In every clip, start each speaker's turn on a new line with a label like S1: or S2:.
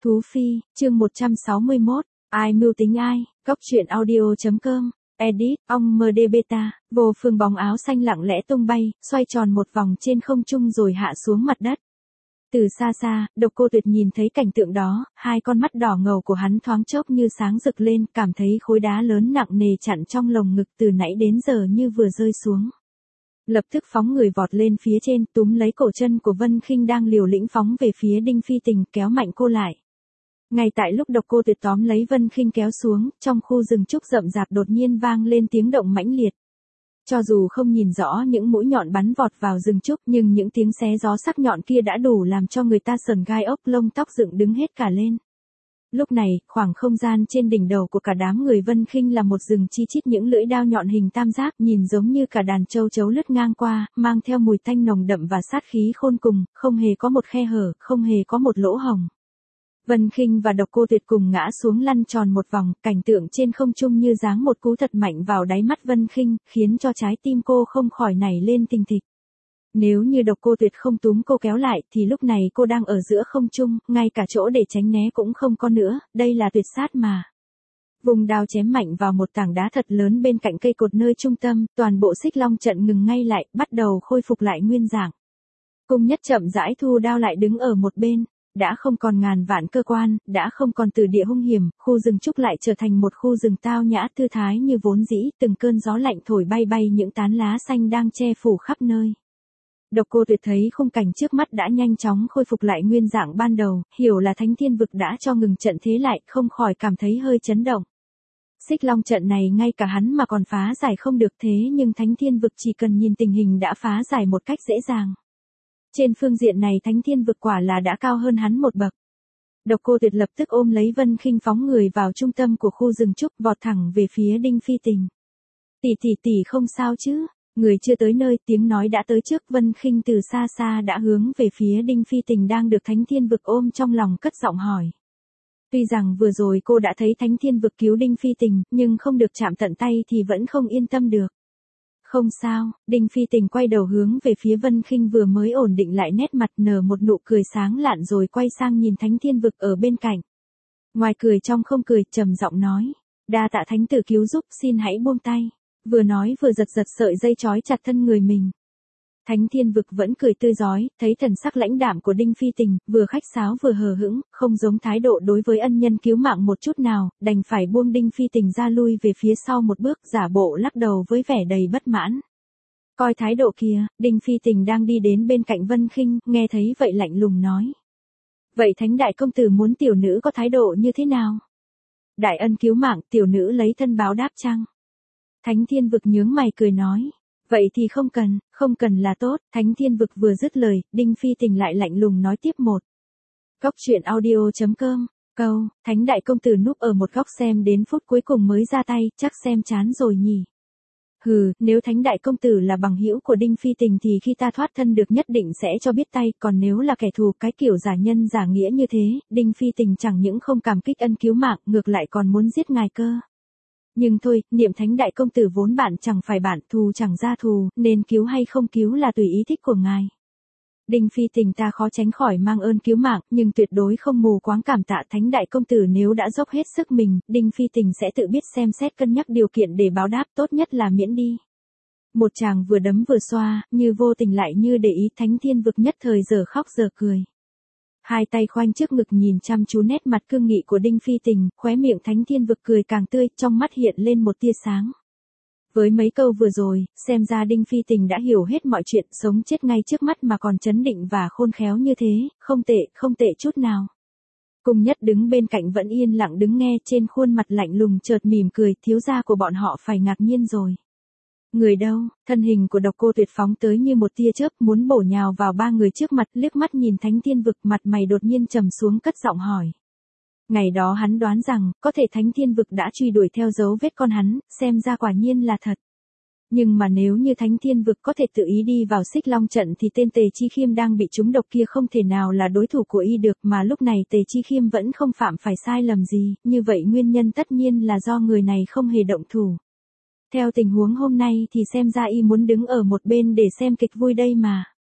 S1: Thú Phi, chương 161, ai mưu tính ai, góc truyện audio.com, edit, ong md beta, vô phương bóng áo xanh lặng lẽ tung bay, xoay tròn một vòng trên không trung rồi hạ xuống mặt đất. Từ xa xa, Độc Cô Tuyệt nhìn thấy cảnh tượng đó, hai con mắt đỏ ngầu của hắn thoáng chốc như sáng rực lên, cảm thấy khối đá lớn nặng nề chặn trong lồng ngực từ nãy đến giờ như vừa rơi xuống. Lập tức phóng người vọt lên phía trên, túm lấy cổ chân của Vân Khinh đang liều lĩnh phóng về phía Đinh Phi Tình, kéo mạnh cô lại. Ngay tại lúc Độc Cô Tuyệt tóm lấy Vân Khinh kéo xuống, trong khu rừng trúc rậm rạp đột nhiên vang lên tiếng động mãnh liệt. Cho dù không nhìn rõ những mũi nhọn bắn vọt vào rừng trúc, nhưng những tiếng xé gió sắc nhọn kia đã đủ làm cho người ta sởn gai ốc, lông tóc dựng đứng hết cả lên. Lúc này, khoảng không gian trên đỉnh đầu của cả đám người Vân Khinh là một rừng chi chít những lưỡi đao nhọn hình tam giác, nhìn giống như cả đàn châu chấu lướt ngang qua, mang theo mùi tanh nồng đậm và sát khí khôn cùng, không hề có một khe hở, không hề có một lỗ hổng. Vân Khinh và Độc Cô Tuyệt cùng ngã xuống lăn tròn một vòng, cảnh tượng trên không trung như giáng một cú thật mạnh vào đáy mắt Vân Khinh, khiến cho trái tim cô không khỏi nảy lên thình thịch. Nếu như Độc Cô Tuyệt không túm cô kéo lại thì lúc này cô đang ở giữa không trung, ngay cả chỗ để tránh né cũng không có nữa, đây là tuyệt sát mà. Vùng đao chém mạnh vào một tảng đá thật lớn bên cạnh cây cột nơi trung tâm, toàn bộ Xích Long trận ngừng ngay lại, bắt đầu khôi phục lại nguyên dạng. Cung Nhất chậm rãi thu đao lại đứng ở một bên. Đã không còn ngàn vạn cơ quan, đã không còn từ địa hung hiểm, khu rừng trúc lại trở thành một khu rừng tao nhã thư thái như vốn dĩ, từng cơn gió lạnh thổi bay bay những tán lá xanh đang che phủ khắp nơi. Độc Cô Tuyệt thấy khung cảnh trước mắt đã nhanh chóng khôi phục lại nguyên dạng ban đầu, hiểu là Thánh Thiên Vực đã cho ngừng trận thế lại, không khỏi cảm thấy hơi chấn động. Xích Long trận này ngay cả hắn mà còn phá giải không được, thế nhưng Thánh Thiên Vực chỉ cần nhìn tình hình đã phá giải một cách dễ dàng. Trên phương diện này Thánh Thiên Vực quả là đã cao hơn hắn một bậc. Độc Cô Tuyệt lập tức ôm lấy Vân Khinh phóng người vào trung tâm của khu rừng trúc, vọt thẳng về phía Đinh Phi Tình. Tỷ không sao chứ? Người chưa tới nơi, tiếng nói đã tới trước. Vân Khinh từ xa xa đã hướng về phía Đinh Phi Tình đang được Thánh Thiên Vực ôm trong lòng, cất giọng hỏi. Tuy rằng vừa rồi cô đã thấy Thánh Thiên Vực cứu Đinh Phi Tình, nhưng không được chạm tận tay thì vẫn không yên tâm được. Không sao, Đinh Phi Tình quay đầu hướng về phía Vân Khinh, vừa mới ổn định lại nét mặt, nở một nụ cười sáng lạn rồi quay sang nhìn Thánh Thiên Vực ở bên cạnh. Ngoài cười trong không cười, trầm giọng nói, đa tạ thánh tử cứu giúp, xin hãy buông tay. Vừa nói vừa giật sợi dây trói chặt thân người mình. Thánh Thiên Vực vẫn cười tươi rói, thấy thần sắc lãnh đạm của Đinh Phi Tình, vừa khách sáo vừa hờ hững, không giống thái độ đối với ân nhân cứu mạng một chút nào, đành phải buông Đinh Phi Tình ra lui về phía sau một bước, giả bộ lắc đầu với vẻ đầy bất mãn. Coi thái độ kia, Đinh Phi Tình đang đi đến bên cạnh Vân Khinh, nghe thấy vậy lạnh lùng nói. Vậy Thánh đại công tử muốn tiểu nữ có thái độ như thế nào? Đại ân cứu mạng, tiểu nữ lấy thân báo đáp chăng? Thánh Thiên Vực nhướng mày cười nói. Vậy thì không cần là tốt. Thánh Thiên Vực vừa dứt lời, Đinh Phi Tình lại lạnh lùng nói tiếp một. Góc truyện audio.com, câu, Thánh đại công tử núp ở một góc xem đến phút cuối cùng mới ra tay, chắc xem chán rồi nhỉ. Hừ, nếu Thánh đại công tử là bằng hữu của Đinh Phi Tình thì khi ta thoát thân được nhất định sẽ cho biết tay, còn nếu là kẻ thù, cái kiểu giả nhân giả nghĩa như thế, Đinh Phi Tình chẳng những không cảm kích ân cứu mạng, ngược lại còn muốn giết ngài cơ. Nhưng thôi, niệm Thánh đại công tử vốn bạn chẳng phải bạn, thù chẳng ra thù, nên cứu hay không cứu là tùy ý thích của ngài. Đinh Phi Tình ta khó tránh khỏi mang ơn cứu mạng, nhưng tuyệt đối không mù quáng cảm tạ Thánh đại công tử, nếu đã dốc hết sức mình, Đinh Phi Tình sẽ tự biết xem xét cân nhắc điều kiện để báo đáp, tốt nhất là miễn đi. Một chàng vừa đấm vừa xoa, như vô tình lại như để ý, Thánh Thiên Vực nhất thời giờ khóc giờ cười. Hai tay khoanh trước ngực nhìn chăm chú nét mặt cương nghị của Đinh Phi Tình, khóe miệng Thánh Thiên Vực cười càng tươi, trong mắt hiện lên một tia sáng. Với mấy câu vừa rồi, xem ra Đinh Phi Tình đã hiểu hết mọi chuyện, sống chết ngay trước mắt mà còn trấn định và khôn khéo như thế, không tệ chút nào. Cung Nhất đứng bên cạnh vẫn yên lặng đứng nghe, trên khuôn mặt lạnh lùng chợt mỉm cười, thiếu gia của bọn họ phải ngạc nhiên rồi. Người đâu? Thân hình của Độc Cô Tuyệt phóng tới như một tia chớp, muốn bổ nhào vào ba người trước mặt, liếc mắt nhìn Thánh Thiên Vực, mặt mày đột nhiên trầm xuống, cất giọng hỏi. Ngày đó hắn đoán rằng, có thể Thánh Thiên Vực đã truy đuổi theo dấu vết con hắn, xem ra quả nhiên là thật. Nhưng mà nếu như Thánh Thiên Vực có thể tự ý đi vào Xích Long trận thì tên Tề Chi Khiêm đang bị trúng độc kia không thể nào là đối thủ của y được, mà lúc này Tề Chi Khiêm vẫn không phạm phải sai lầm gì, như vậy nguyên nhân tất nhiên là do người này không hề động thủ. Theo tình huống hôm nay thì xem ra y muốn đứng ở một bên để xem kịch vui đây mà.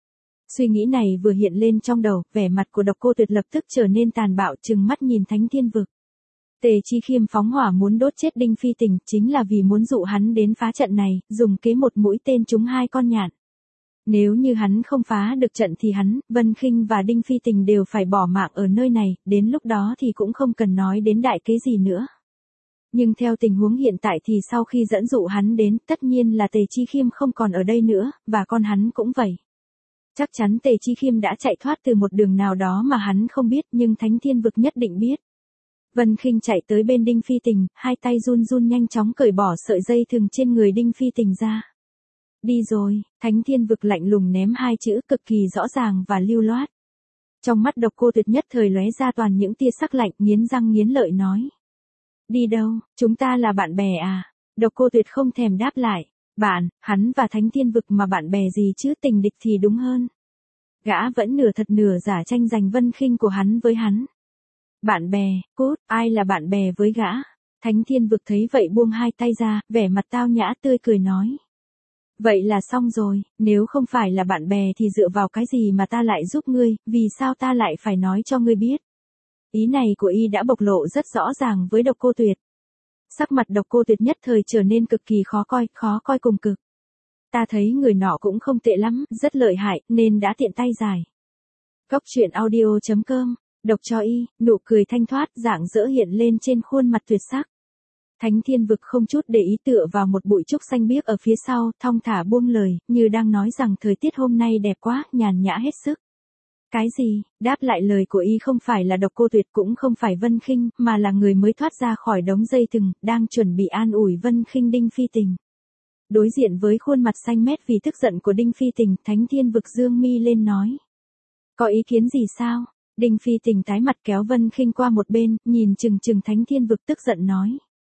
S1: Suy nghĩ này vừa hiện lên trong đầu, vẻ mặt của Độc Cô Tuyệt lập tức trở nên tàn bạo, trừng mắt nhìn Thánh Thiên Vực. Tề Chi Khiêm phóng hỏa muốn đốt chết Đinh Phi Tình, chính là vì muốn dụ hắn đến phá trận này, dùng kế một mũi tên trúng hai con nhạn. Nếu như hắn không phá được trận thì hắn, Vân Khinh và Đinh Phi Tình đều phải bỏ mạng ở nơi này, đến lúc đó thì cũng không cần nói đến đại kế gì nữa. Nhưng theo tình huống hiện tại thì sau khi dẫn dụ hắn đến, tất nhiên là Tề Chi Khiêm không còn ở đây nữa, và con hắn cũng vậy. Chắc chắn Tề Chi Khiêm đã chạy thoát từ một đường nào đó mà hắn không biết, nhưng Thánh Thiên Vực nhất định biết. Vân Khinh chạy tới bên Đinh Phi Tình, hai tay run run nhanh chóng cởi bỏ sợi dây thừng trên người Đinh Phi Tình ra. Đi rồi, Thánh Thiên Vực lạnh lùng ném hai chữ cực kỳ rõ ràng và lưu loát. Trong mắt Độc Cô Tuyệt nhất thời lóe ra toàn những tia sắc lạnh, nghiến răng nghiến lợi nói. Đi đâu, chúng ta là bạn bè à? Độc Cô Tuyệt không thèm đáp lại. Bạn, hắn và Thánh Thiên Vực mà bạn bè gì chứ, tình địch thì đúng hơn. Gã vẫn nửa thật nửa giả tranh giành Vân Khinh của hắn với hắn. Bạn bè, cút, ai là bạn bè với gã? Thánh Thiên Vực thấy vậy buông hai tay ra, vẻ mặt tao nhã tươi cười nói. Vậy là xong rồi, nếu không phải là bạn bè thì dựa vào cái gì mà ta lại giúp ngươi, vì sao ta lại phải nói cho ngươi biết? Ý này của y đã bộc lộ rất rõ ràng với Độc Cô Tuyệt. Sắc mặt Độc Cô Tuyệt nhất thời trở nên cực kỳ khó coi cùng cực. Ta thấy người nọ cũng không tệ lắm, rất lợi hại, nên đã tiện tay giải. Cốc truyện audio.com, độc cho y, nụ cười thanh thoát, rạng rỡ hiện lên trên khuôn mặt tuyệt sắc. Thánh Thiên Vực không chút để ý tựa vào một bụi trúc xanh biếc ở phía sau, thong thả buông lời, như đang nói rằng thời tiết hôm nay đẹp quá, nhàn nhã hết sức. Cái gì? Đáp lại lời của y không phải là Độc Cô Tuyệt cũng không phải Vân Khinh, mà là người mới thoát ra khỏi đống dây thừng, đang chuẩn bị an ủi Vân Khinh Đinh Phi Tình. Đối diện với khuôn mặt xanh mét vì tức giận của Đinh Phi Tình, Thánh Thiên Vực dương mi lên nói. Có ý kiến gì sao? Đinh Phi Tình tái mặt kéo Vân Khinh qua một bên, nhìn chừng Thánh Thiên Vực tức giận nói.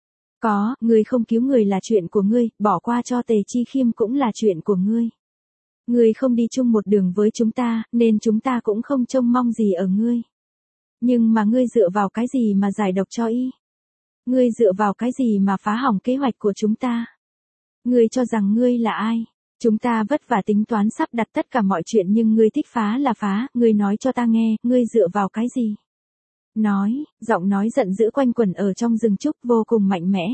S1: Có, ngươi không cứu người là chuyện của ngươi, bỏ qua cho Tề Chi Khiêm cũng là chuyện của ngươi. Ngươi không đi chung một đường với chúng ta, nên chúng ta cũng không trông mong gì ở ngươi. Nhưng mà ngươi dựa vào cái gì mà giải độc cho y? Ngươi dựa vào cái gì mà phá hỏng kế hoạch của chúng ta? Ngươi cho rằng ngươi là ai? Chúng ta vất vả tính toán sắp đặt tất cả mọi chuyện nhưng ngươi thích phá là phá, ngươi nói cho ta nghe, ngươi dựa vào cái gì? Nói, giọng nói giận dữ quanh quẩn ở trong rừng trúc vô cùng mạnh mẽ.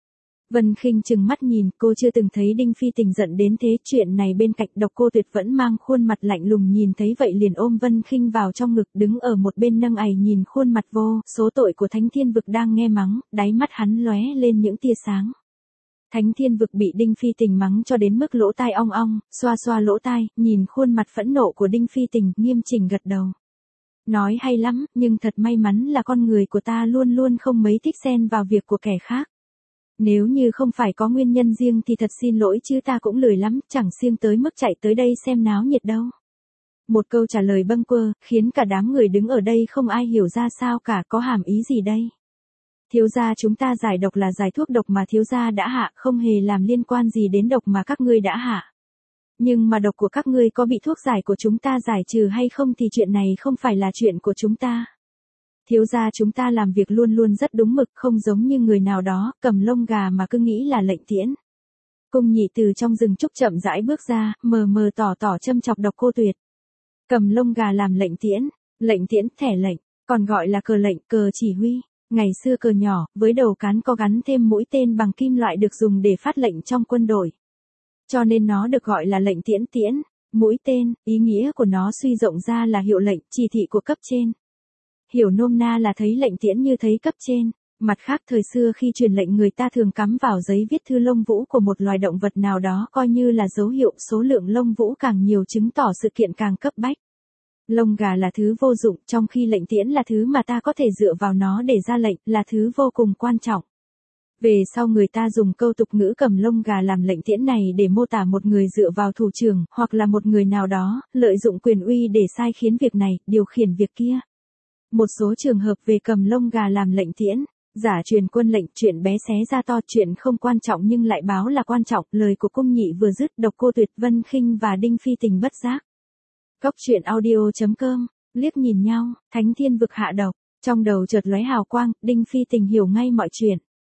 S1: Vân Khinh trừng mắt nhìn, cô chưa từng thấy Đinh Phi Tình giận đến thế, chuyện này bên cạnh Độc Cô Tuyệt vẫn mang khuôn mặt lạnh lùng nhìn thấy vậy liền ôm Vân Khinh vào trong ngực đứng ở một bên nâng ày nhìn khuôn mặt vô số tội của Thánh Thiên Vực đang nghe mắng, đáy mắt hắn lóe lên những tia sáng. Thánh Thiên Vực bị Đinh Phi Tình mắng cho đến mức lỗ tai ong ong, xoa xoa lỗ tai, nhìn khuôn mặt phẫn nộ của Đinh Phi Tình, nghiêm chỉnh gật đầu. Nói hay lắm, nhưng thật may mắn là con người của ta luôn luôn không mấy thích xen vào việc của kẻ khác. Nếu như không phải có nguyên nhân riêng thì thật xin lỗi chứ ta cũng lười lắm, chẳng siêng tới mức chạy tới đây xem náo nhiệt đâu. Một câu trả lời bâng quơ, khiến cả đám người đứng ở đây không ai hiểu ra sao cả, có hàm ý gì đây? Thiếu gia chúng ta giải độc là giải thuốc độc mà thiếu gia đã hạ, không hề làm liên quan gì đến độc mà các ngươi đã hạ. Nhưng mà độc của các ngươi có bị thuốc giải của chúng ta giải trừ hay không thì chuyện này không phải là chuyện của chúng ta. Thiếu gia chúng ta làm việc luôn luôn rất đúng mực, không giống như người nào đó, cầm lông gà mà cứ nghĩ là lệnh tiễn. Cung nhị từ trong rừng trúc chậm rãi bước ra, mờ mờ tỏ châm chọc Độc Cô Tuyệt. Cầm lông gà làm lệnh tiễn, thẻ lệnh, còn gọi là cờ lệnh, cờ chỉ huy. Ngày xưa cờ nhỏ, với đầu cán có gắn thêm mũi tên bằng kim loại được dùng để phát lệnh trong quân đội. Cho nên nó được gọi là lệnh tiễn. Mũi tên, ý nghĩa của nó suy rộng ra là hiệu lệnh, chỉ thị của cấp trên. Hiểu nôm na là thấy lệnh tiễn như thấy cấp trên. Mặt khác thời xưa khi truyền lệnh người ta thường cắm vào giấy viết thư lông vũ của một loài động vật nào đó coi như là dấu hiệu, số lượng lông vũ càng nhiều chứng tỏ sự kiện càng cấp bách. Lông gà là thứ vô dụng, trong khi lệnh tiễn là thứ mà ta có thể dựa vào nó để ra lệnh, là thứ vô cùng quan trọng. Về sau người ta dùng câu tục ngữ cầm lông gà làm lệnh tiễn này để mô tả một người dựa vào thủ trưởng, hoặc là một người nào đó, lợi dụng quyền uy để sai khiến việc này, điều khiển việc kia. Một số trường hợp về cầm lông gà làm lệnh tiễn, giả truyền quân lệnh, chuyện bé xé ra to, chuyện không quan trọng nhưng lại báo là quan trọng, lời của cung nhị vừa dứt, Độc Cô Tuyệt, Vân Khinh và Đinh Phi Tình bất giác. Cốc truyện audio.com, liếc nhìn nhau, Thánh Thiên Vực hạ độc, trong đầu chợt lóe hào quang, Đinh Phi Tình hiểu ngay mọi chuyện.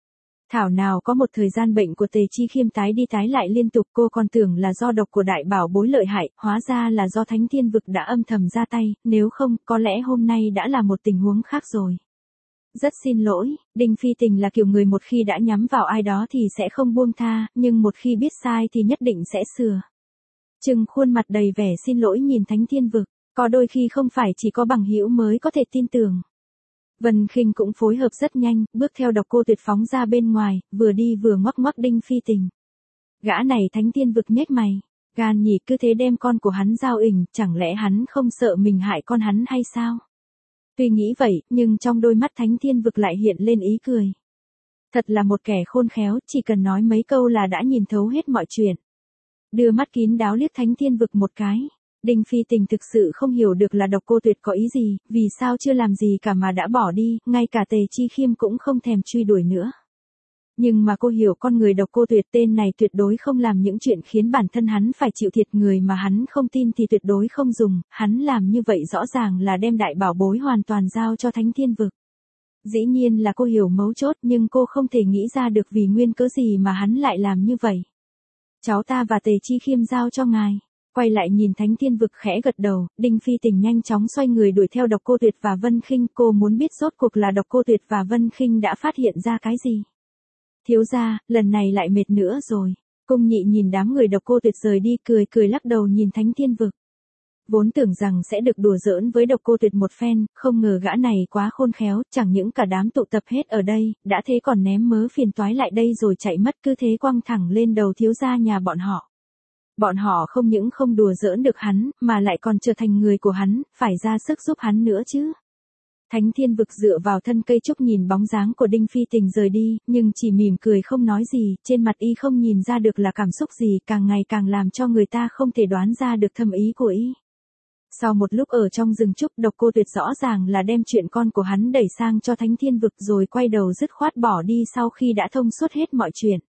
S1: Thảo nào có một thời gian bệnh của Tề Chi Khiêm tái đi tái lại liên tục, cô còn tưởng là do độc của đại bảo bối lợi hại, hóa ra là do Thánh Thiên Vực đã âm thầm ra tay, nếu không, có lẽ hôm nay đã là một tình huống khác rồi. Rất xin lỗi, Đinh Phi Tình là kiểu người một khi đã nhắm vào ai đó thì sẽ không buông tha, nhưng một khi biết sai thì nhất định sẽ sửa. Trừng khuôn mặt đầy vẻ xin lỗi nhìn Thánh Thiên Vực, có đôi khi không phải chỉ có bằng hữu mới có thể tin tưởng. Vân Khinh cũng phối hợp rất nhanh, bước theo Độc Cô Tuyệt phóng ra bên ngoài, vừa đi vừa ngoắc ngoắc Đinh Phi Tình. Gã này Thánh Thiên Vực nhếch mày, gan nhỉ, cứ thế đem con của hắn giao ình, chẳng lẽ hắn không sợ mình hại con hắn hay sao? Tuy nghĩ vậy, nhưng trong đôi mắt Thánh Thiên Vực lại hiện lên ý cười. Thật là một kẻ khôn khéo, chỉ cần nói mấy câu là đã nhìn thấu hết mọi chuyện. Đưa mắt kín đáo liếc Thánh Thiên Vực một cái. Đinh Phi Tình thực sự không hiểu được là Độc Cô Tuyệt có ý gì, vì sao chưa làm gì cả mà đã bỏ đi, ngay cả Tề Chi Khiêm cũng không thèm truy đuổi nữa. Nhưng mà cô hiểu con người Độc Cô Tuyệt tên này tuyệt đối không làm những chuyện khiến bản thân hắn phải chịu thiệt, người mà hắn không tin thì tuyệt đối không dùng, hắn làm như vậy rõ ràng là đem đại bảo bối hoàn toàn giao cho Thánh Thiên Vực. Dĩ nhiên là cô hiểu mấu chốt, nhưng cô không thể nghĩ ra được vì nguyên cớ gì mà hắn lại làm như vậy. Cháu ta và Tề Chi Khiêm giao cho ngài. Quay lại nhìn Thánh Thiên Vực khẽ gật đầu, Đinh Phi Tình nhanh chóng xoay người đuổi theo Độc Cô Tuyệt và Vân Khinh, cô muốn biết rốt cuộc là Độc Cô Tuyệt và Vân Khinh đã phát hiện ra cái gì. Thiếu gia, lần này lại mệt nữa rồi. Cung Nhị nhìn đám người Độc Cô Tuyệt rời đi, cười lắc đầu nhìn Thánh Thiên Vực. Vốn tưởng rằng sẽ được đùa giỡn với Độc Cô Tuyệt một phen, không ngờ gã này quá khôn khéo, chẳng những cả đám tụ tập hết ở đây, đã thế còn ném mớ phiền toái lại đây rồi chạy mất, cứ thế quăng thẳng lên đầu thiếu gia nhà bọn họ. Bọn họ không những không đùa giỡn được hắn, mà lại còn trở thành người của hắn, phải ra sức giúp hắn nữa chứ. Thánh Thiên Vực dựa vào thân cây trúc nhìn bóng dáng của Đinh Phi Tình rời đi, nhưng chỉ mỉm cười không nói gì, trên mặt y không nhìn ra được là cảm xúc gì, càng ngày càng làm cho người ta không thể đoán ra được thâm ý của y. Sau một lúc ở trong rừng trúc, Độc Cô Tuyệt rõ ràng là đem chuyện con của hắn đẩy sang cho Thánh Thiên Vực rồi quay đầu dứt khoát bỏ đi sau khi đã thông suốt hết mọi chuyện.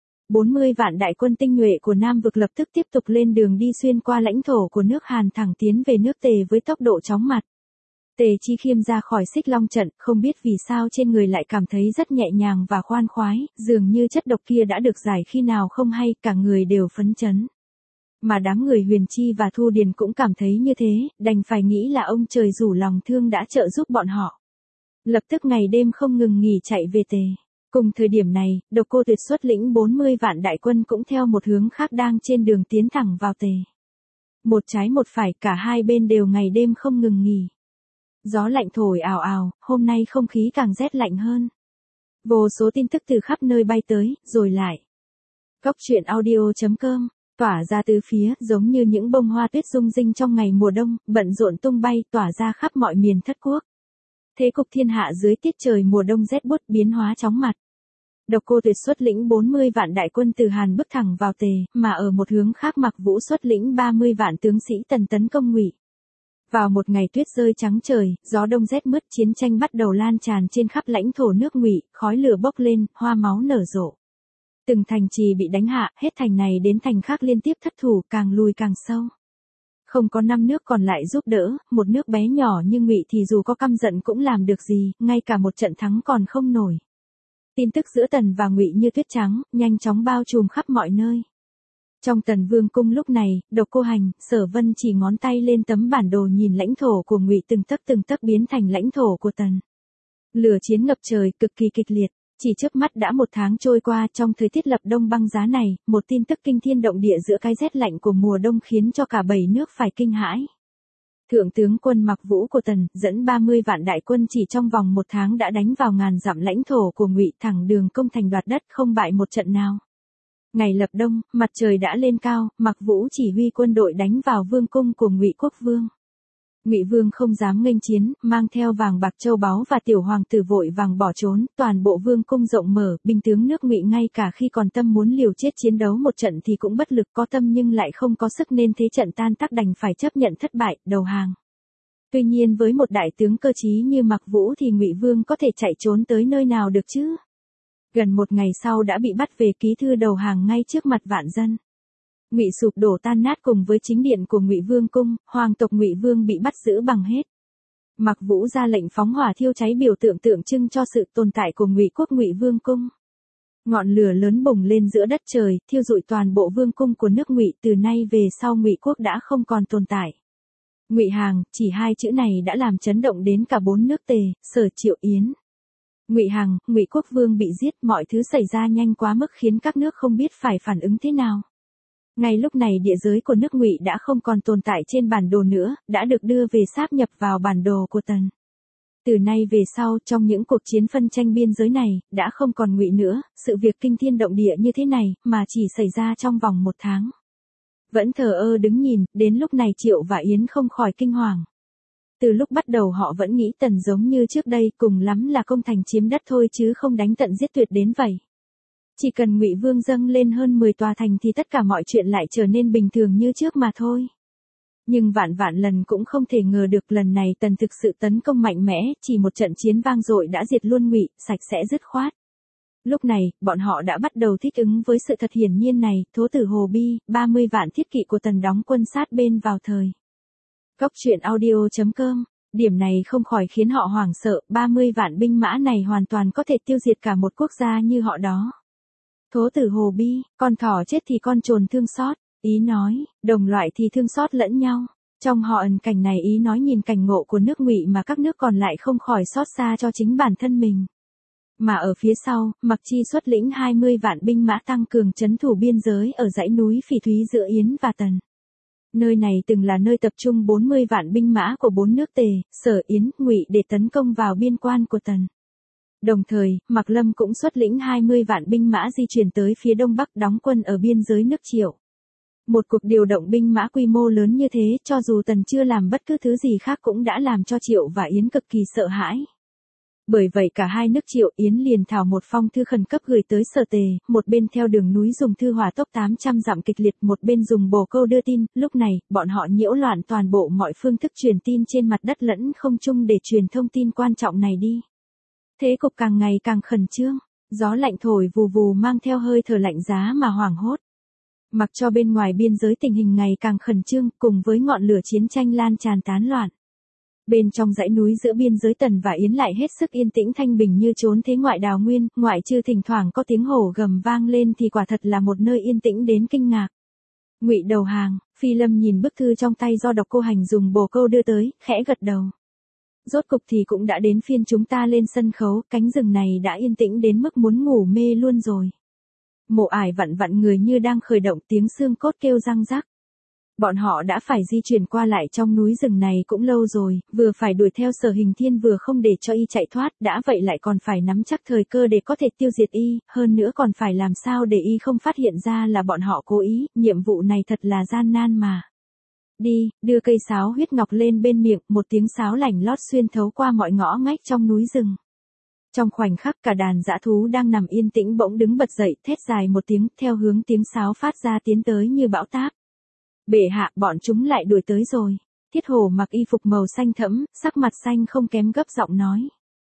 S1: 40 vạn đại quân tinh nhuệ của Nam Vực lập tức tiếp tục lên đường đi xuyên qua lãnh thổ của nước Hàn thẳng tiến về nước Tề với tốc độ chóng mặt. Tề Chi Khiêm ra khỏi Xích Long trận, không biết vì sao trên người lại cảm thấy rất nhẹ nhàng và khoan khoái, dường như chất độc kia đã được giải khi nào không hay, cả người đều phấn chấn. Mà đám người Huyền Chi và Thu Điền cũng cảm thấy như thế, đành phải nghĩ là ông trời rủ lòng thương đã trợ giúp bọn họ. Lập tức ngày đêm không ngừng nghỉ chạy về Tề. Cùng thời điểm này, Độc Cô Tuyệt xuất lĩnh 40 vạn đại quân cũng theo một hướng khác đang trên đường tiến thẳng vào Tề. Một trái một phải, cả hai bên đều ngày đêm không ngừng nghỉ. Gió lạnh thổi ào ào, hôm nay không khí càng rét lạnh hơn. Vô số tin tức từ khắp nơi bay tới, rồi lại. Cốc truyện audio.com, tỏa ra từ phía, giống như những bông hoa tuyết rung rinh trong ngày mùa đông, bận rộn tung bay, tỏa ra khắp mọi miền thất quốc. Thế cục thiên hạ dưới tiết trời mùa đông rét buốt biến hóa chóng mặt. Độc Cô Tuyệt xuất lĩnh 40 vạn đại quân từ Hàn bước thẳng vào Tề, mà ở một hướng khác Mặc Vũ xuất lĩnh 30 vạn tướng sĩ Tần tấn công Ngụy. Vào một ngày tuyết rơi trắng trời, gió đông rét mướt, chiến tranh bắt đầu lan tràn trên khắp lãnh thổ nước Ngụy, khói lửa bốc lên, hoa máu nở rộ. Từng thành trì bị đánh hạ, hết thành này đến thành khác liên tiếp thất thủ, càng lùi càng sâu. Không có 5 nước còn lại giúp đỡ, một nước bé nhỏ như Ngụy thì dù có căm giận cũng làm được gì, ngay cả một trận thắng còn không nổi. Tin tức giữa Tần và Ngụy như tuyết trắng, nhanh chóng bao trùm khắp mọi nơi. Trong Tần Vương cung lúc này, Độc Cô Hành, Sở Vân chỉ ngón tay lên tấm bản đồ nhìn lãnh thổ của Ngụy từng tấc biến thành lãnh thổ của Tần. Lửa chiến ngập trời, cực kỳ kịch liệt. Chỉ chớp mắt đã một tháng trôi qua, trong thời tiết lập đông băng giá này, một tin tức kinh thiên động địa giữa cái rét lạnh của mùa đông khiến cho cả 7 nước phải kinh hãi. Thượng tướng quân Mặc Vũ của Tần, dẫn 30 vạn đại quân chỉ trong vòng một tháng đã đánh vào ngàn dặm lãnh thổ của Ngụy, thẳng đường công thành đoạt đất, không bại một trận nào. Ngày lập đông, mặt trời đã lên cao, Mặc Vũ chỉ huy quân đội đánh vào vương cung của Ngụy quốc vương. Ngụy vương không dám nghênh chiến, mang theo vàng bạc châu báu và tiểu hoàng tử vội vàng bỏ trốn, toàn bộ vương cung rộng mở, binh tướng nước Ngụy ngay cả khi còn tâm muốn liều chết chiến đấu một trận thì cũng bất lực, có tâm nhưng lại không có sức nên thế trận tan tác, đành phải chấp nhận thất bại, đầu hàng. Tuy nhiên với một đại tướng cơ trí như Mặc Vũ thì Ngụy vương có thể chạy trốn tới nơi nào được chứ? Gần một ngày sau đã bị bắt về, ký thư đầu hàng ngay trước mặt vạn dân. Ngụy sụp đổ tan nát cùng với chính điện của Ngụy vương cung, hoàng tộc Ngụy vương bị bắt giữ bằng hết. Mặc Vũ ra lệnh phóng hỏa thiêu cháy biểu tượng tượng trưng cho sự tồn tại của Ngụy quốc Ngụy vương cung. Ngọn lửa lớn bùng lên giữa đất trời, thiêu rụi toàn bộ vương cung của nước Ngụy, từ nay về sau Ngụy quốc đã không còn tồn tại. Ngụy Hàng, chỉ hai chữ này đã làm chấn động đến cả bốn nước Tề, Sở, Triệu, Yến. Ngụy Hằng, Ngụy quốc vương bị giết, mọi thứ xảy ra nhanh quá mức khiến các nước không biết phải phản ứng thế nào. Ngay lúc này địa giới của nước Ngụy đã không còn tồn tại trên bản đồ nữa, đã được đưa về sáp nhập vào bản đồ của Tần. Từ nay về sau, trong những cuộc chiến phân tranh biên giới này, đã không còn Ngụy nữa, sự việc kinh thiên động địa như thế này, mà chỉ xảy ra trong vòng 1 tháng. Vẫn thờ ơ đứng nhìn, đến lúc này Triệu và Yến không khỏi kinh hoàng. Từ lúc bắt đầu họ vẫn nghĩ Tần giống như trước đây, cùng lắm là công thành chiếm đất thôi chứ không đánh tận giết tuyệt đến vậy. Chỉ cần Ngụy Vương dâng lên hơn 10 tòa thành thì tất cả mọi chuyện lại trở nên bình thường như trước mà thôi. Nhưng vạn vạn lần cũng không thể ngờ được lần này Tần thực sự tấn công mạnh mẽ, chỉ một trận chiến vang dội đã diệt luôn Ngụy, sạch sẽ dứt khoát. Lúc này, bọn họ đã bắt đầu thích ứng với sự thật hiển nhiên này, thố tử Hồ Bi, 30 vạn thiết kỵ của Tần đóng quân sát bên vào thời. Cốc truyện audio.com, điểm này không khỏi khiến họ hoảng sợ, 30 vạn binh mã này hoàn toàn có thể tiêu diệt cả một quốc gia như họ đó. Thố tử Hồ Bi, con thỏ chết thì con trồn thương xót, Ý nói, đồng loại thì thương xót lẫn nhau. Trong họ ẩn cảnh này Ý nói nhìn cảnh ngộ của nước Ngụy mà các nước còn lại không khỏi xót xa cho chính bản thân mình. Mà ở phía sau, Mặc Chi xuất lĩnh 20 vạn binh mã tăng cường trấn thủ biên giới ở dãy núi Phỉ Thúy giữa Yến và Tần. Nơi này từng là nơi tập trung 40 vạn binh mã của 4 nước Tề, Sở, Yến, Ngụy để tấn công vào biên quan của Tần. Đồng thời, Mạc Lâm cũng xuất lĩnh 20 vạn binh mã di chuyển tới phía đông bắc đóng quân ở biên giới nước Triệu. Một cuộc điều động binh mã quy mô lớn như thế, cho dù Tần chưa làm bất cứ thứ gì khác cũng đã làm cho Triệu và Yến cực kỳ sợ hãi. Bởi vậy cả hai nước Triệu Yến liền thảo một phong thư khẩn cấp gửi tới Sở Tề, một bên theo đường núi dùng thư hỏa tốc 800 dặm kịch liệt, một bên dùng bồ câu đưa tin. Lúc này, bọn họ nhiễu loạn toàn bộ mọi phương thức truyền tin trên mặt đất lẫn không trung để truyền thông tin quan trọng này đi. Thế cục càng ngày càng khẩn trương, gió lạnh thổi vù vù mang theo hơi thở lạnh giá mà hoảng hốt. Mặc cho bên ngoài biên giới tình hình ngày càng khẩn trương, cùng với ngọn lửa chiến tranh lan tràn tán loạn. Bên trong dãy núi giữa biên giới Tần và Yến lại hết sức yên tĩnh thanh bình như trốn thế ngoại đào nguyên, ngoại trừ thỉnh thoảng có tiếng hổ gầm vang lên thì quả thật là một nơi yên tĩnh đến kinh ngạc. Ngụy đầu hàng, Phi Lâm nhìn bức thư trong tay do Độc Cô Hành dùng bồ câu đưa tới, khẽ gật đầu. Rốt cục thì cũng đã đến phiên chúng ta lên sân khấu, cánh rừng này đã yên tĩnh đến mức muốn ngủ mê luôn rồi. Mộ Ải vặn vặn người như đang khởi động, tiếng xương cốt kêu răng rắc. Bọn họ đã phải di chuyển qua lại trong núi rừng này cũng lâu rồi, vừa phải đuổi theo Sở Hình Thiên vừa không để cho y chạy thoát, đã vậy lại còn phải nắm chắc thời cơ để có thể tiêu diệt y, hơn nữa còn phải làm sao để y không phát hiện ra là bọn họ cố ý, nhiệm vụ này thật là gian nan mà. Đi, đưa cây sáo huyết ngọc lên bên miệng, một tiếng sáo lành lót xuyên thấu qua mọi ngõ ngách trong núi rừng. Trong khoảnh khắc cả đàn dã thú đang nằm yên tĩnh bỗng đứng bật dậy, thét dài một tiếng, theo hướng tiếng sáo phát ra tiến tới như bão táp. Bệ hạ, bọn chúng lại đuổi tới rồi. Thiết Hổ mặc y phục màu xanh thẫm, sắc mặt xanh không kém gấp giọng nói.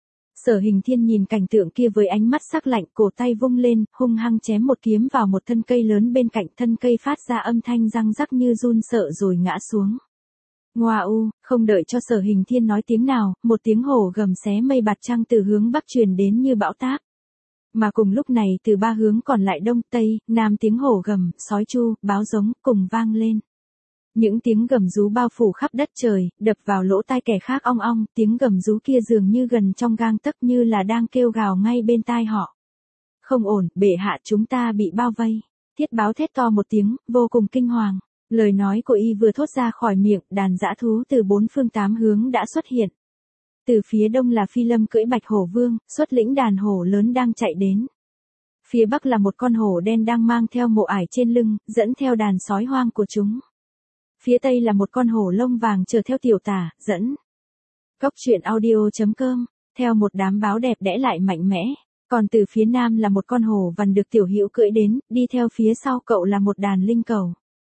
S1: Sở Hình Thiên nhìn cảnh tượng kia với ánh mắt sắc lạnh, cổ tay vung lên, hung hăng chém một kiếm vào một thân cây lớn bên cạnh, thân cây phát ra âm thanh răng rắc như run sợ rồi ngã xuống. Ngoa u, không đợi cho Sở Hình Thiên nói tiếng nào, một tiếng hổ gầm xé mây bạt trăng từ hướng bắc truyền đến như bão táp. Mà cùng lúc này từ ba hướng còn lại đông, tây, nam tiếng hổ gầm, sói chu, báo giống, cùng vang lên. Những tiếng gầm rú bao phủ khắp đất trời, đập vào lỗ tai kẻ khác ong ong, tiếng gầm rú kia dường như gần trong gang tấc như là đang kêu gào ngay bên tai họ. Không ổn, bệ hạ chúng ta bị bao vây. Thiết Báo thét to một tiếng, vô cùng kinh hoàng. Lời nói của y vừa thốt ra khỏi miệng, đàn dã thú từ 4 phương 8 hướng đã xuất hiện. Từ phía đông là Phi Lâm cưỡi Bạch Hổ Vương, xuất lĩnh đàn hổ lớn đang chạy đến. Phía bắc là một con hổ đen đang mang theo Mộ Ải trên lưng, dẫn theo đàn sói hoang của chúng. Phía tây là một con hổ lông vàng chở theo Tiểu Tả, dẫn. Cốc truyện audio.com, theo một đám báo đẹp đẽ lại mạnh mẽ. Còn từ phía nam là một con hổ vằn được Tiểu Hữu cưỡi đến, đi theo phía sau cậu là một đàn linh cẩu.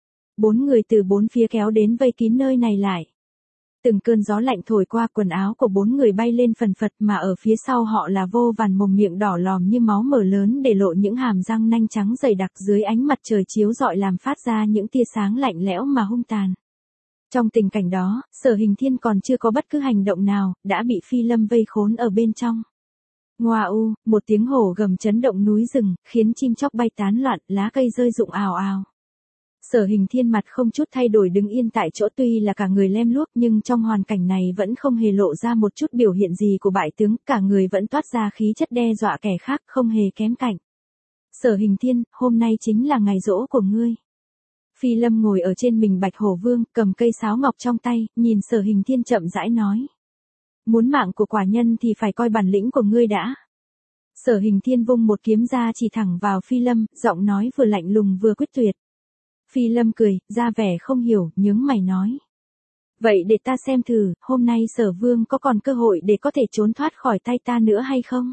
S1: 4 người từ 4 phía kéo đến vây kín nơi này lại. Từng cơn gió lạnh thổi qua, quần áo của 4 người bay lên phần phật, mà ở phía sau họ là vô vàn mồm miệng đỏ lòm như máu mở lớn để lộ những hàm răng nanh trắng dày đặc dưới ánh mặt trời chiếu rọi làm phát ra những tia sáng lạnh lẽo mà hung tàn. Trong tình cảnh đó, Sở Hình Thiên còn chưa có bất cứ hành động nào, đã bị Phi Lâm vây khốn ở bên trong. Ngoa u, một tiếng hổ gầm chấn động núi rừng, khiến chim chóc bay tán loạn, lá cây rơi rụng ào ào. Sở Hình Thiên mặt không chút thay đổi đứng yên tại chỗ, tuy là cả người lem luốc nhưng trong hoàn cảnh này vẫn không hề lộ ra một chút biểu hiện gì của bại tướng, cả người vẫn toát ra khí chất đe dọa kẻ khác, không hề kém cạnh. Sở Hình Thiên, hôm nay chính là ngày giỗ của ngươi. Phi Lâm ngồi ở trên mình Bạch Hổ Vương, cầm cây sáo ngọc trong tay, nhìn Sở Hình Thiên chậm rãi nói. Muốn mạng của quả nhân thì phải coi bản lĩnh của ngươi đã. Sở Hình Thiên vung một kiếm ra chỉ thẳng vào Phi Lâm, giọng nói vừa lạnh lùng vừa quyết tuyệt. Phi Lâm cười, ra vẻ không hiểu, nhướng mày nói. Vậy để ta xem thử, hôm nay Sở Vương có còn cơ hội để có thể trốn thoát khỏi tay ta nữa hay không?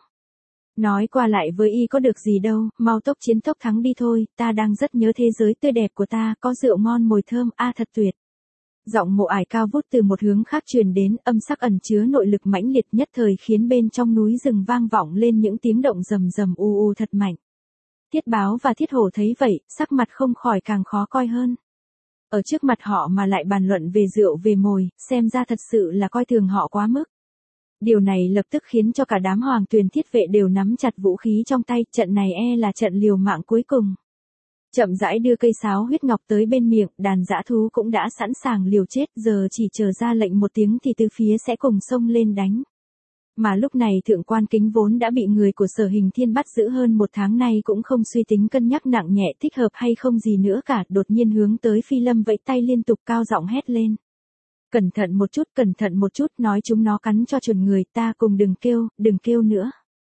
S1: Nói qua lại với y có được gì đâu, mau tốc chiến tốc thắng đi thôi, ta đang rất nhớ thế giới tươi đẹp của ta, có rượu ngon mồi thơm, thật tuyệt. Giọng Mộ Ải cao vút từ một hướng khác truyền đến, âm sắc ẩn chứa nội lực mãnh liệt nhất thời khiến bên trong núi rừng vang vọng lên những tiếng động rầm rầm u u thật mạnh. Tiết Báo và Thiết Hổ thấy vậy, sắc mặt không khỏi càng khó coi hơn. Ở trước mặt họ mà lại bàn luận về rượu về mồi, xem ra thật sự là coi thường họ quá mức. Điều này lập tức khiến cho cả đám Hoàng Tuyền Thiết vệ đều nắm chặt vũ khí trong tay, trận này là trận liều mạng cuối cùng. Chậm rãi đưa cây sáo huyết ngọc tới bên miệng, đàn dã thú cũng đã sẵn sàng liều chết, giờ chỉ chờ ra lệnh một tiếng thì từ phía sẽ cùng xông lên đánh. Mà lúc này Thượng Quan Kính vốn đã bị người của Sở Hình Thiên bắt giữ hơn một tháng nay cũng không suy tính cân nhắc nặng nhẹ thích hợp hay không gì nữa cả, đột nhiên hướng tới Phi Lâm vẫy tay liên tục cao giọng hét lên. Cẩn thận một chút, nói chúng nó cắn cho chuẩn người, ta cùng đừng kêu nữa.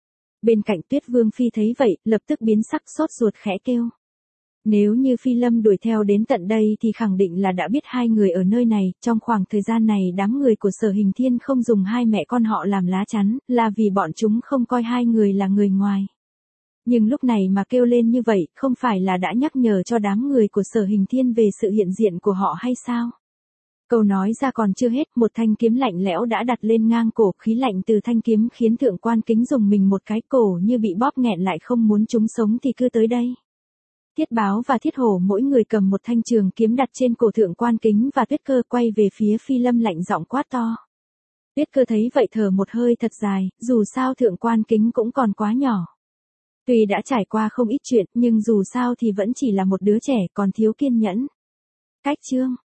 S1: Bên cạnh Tuyết Vương Phi thấy vậy, lập tức biến sắc sốt ruột khẽ kêu. Nếu như Phi Lâm đuổi theo đến tận đây thì khẳng định là đã biết hai người ở nơi này, trong khoảng thời gian này đám người của Sở Hình Thiên không dùng hai mẹ con họ làm lá chắn, là vì bọn chúng không coi hai người là người ngoài. Nhưng lúc này mà kêu lên như vậy, không phải là đã nhắc nhở cho đám người của Sở Hình Thiên về sự hiện diện của họ hay sao? Câu nói ra còn chưa hết, một thanh kiếm lạnh lẽo đã đặt lên ngang cổ, khí lạnh từ thanh kiếm khiến Thượng Quan Kính dùng mình một cái, cổ như bị bóp nghẹn lại không muốn chúng sống thì cứ tới đây. Tiết Báo và Thiết Hổ mỗi người cầm một thanh trường kiếm đặt trên cổ Thượng Quan Kính và Tuyết Cơ, quay về phía Phi Lâm lạnh giọng quát to. Tuyết Cơ thấy vậy thở một hơi thật dài, dù sao Thượng Quan Kính cũng còn quá nhỏ. Tuy đã trải qua không ít chuyện, nhưng dù sao thì vẫn chỉ là một đứa trẻ, còn thiếu kiên nhẫn. Cách chương